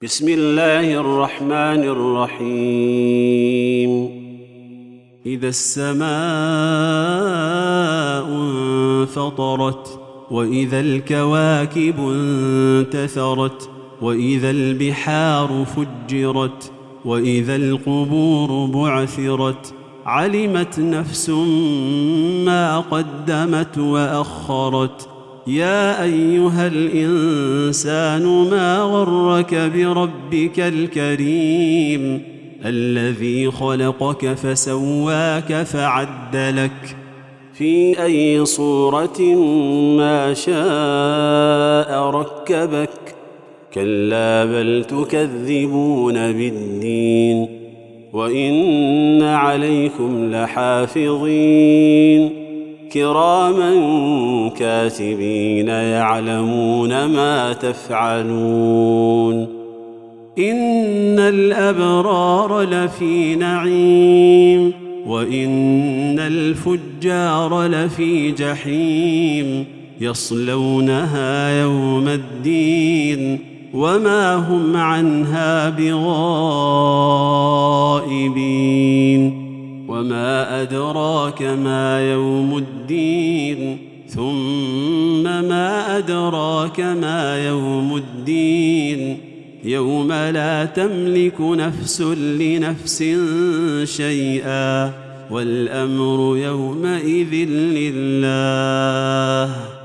بسم الله الرحمن الرحيم. إذا السماء انفطرت، وإذا الكواكب انتثرت، وإذا البحار فجرت، وإذا القبور بعثرت، علمت نفس ما قدمت وأخرت. يا أيها الإنسان ما غرك بربك الكريم الذي خلقك فسواك فعدلك في أي صورة ما شاء ركبك. كلا بل تكذبون بالدين، وإن عليكم لحافظين كراما كاتبين يعلمون ما تفعلون. إن الأبرار لفي نعيم، وإن الفجار لفي جحيم، يصلونها يوم الدين وما هم عنها بغائبين. وما أدراك ما يوم الدين، ثم ما أدراك ما يوم الدين. يوم لا تملك نفس لنفس شيئا، والأمر يومئذ لله.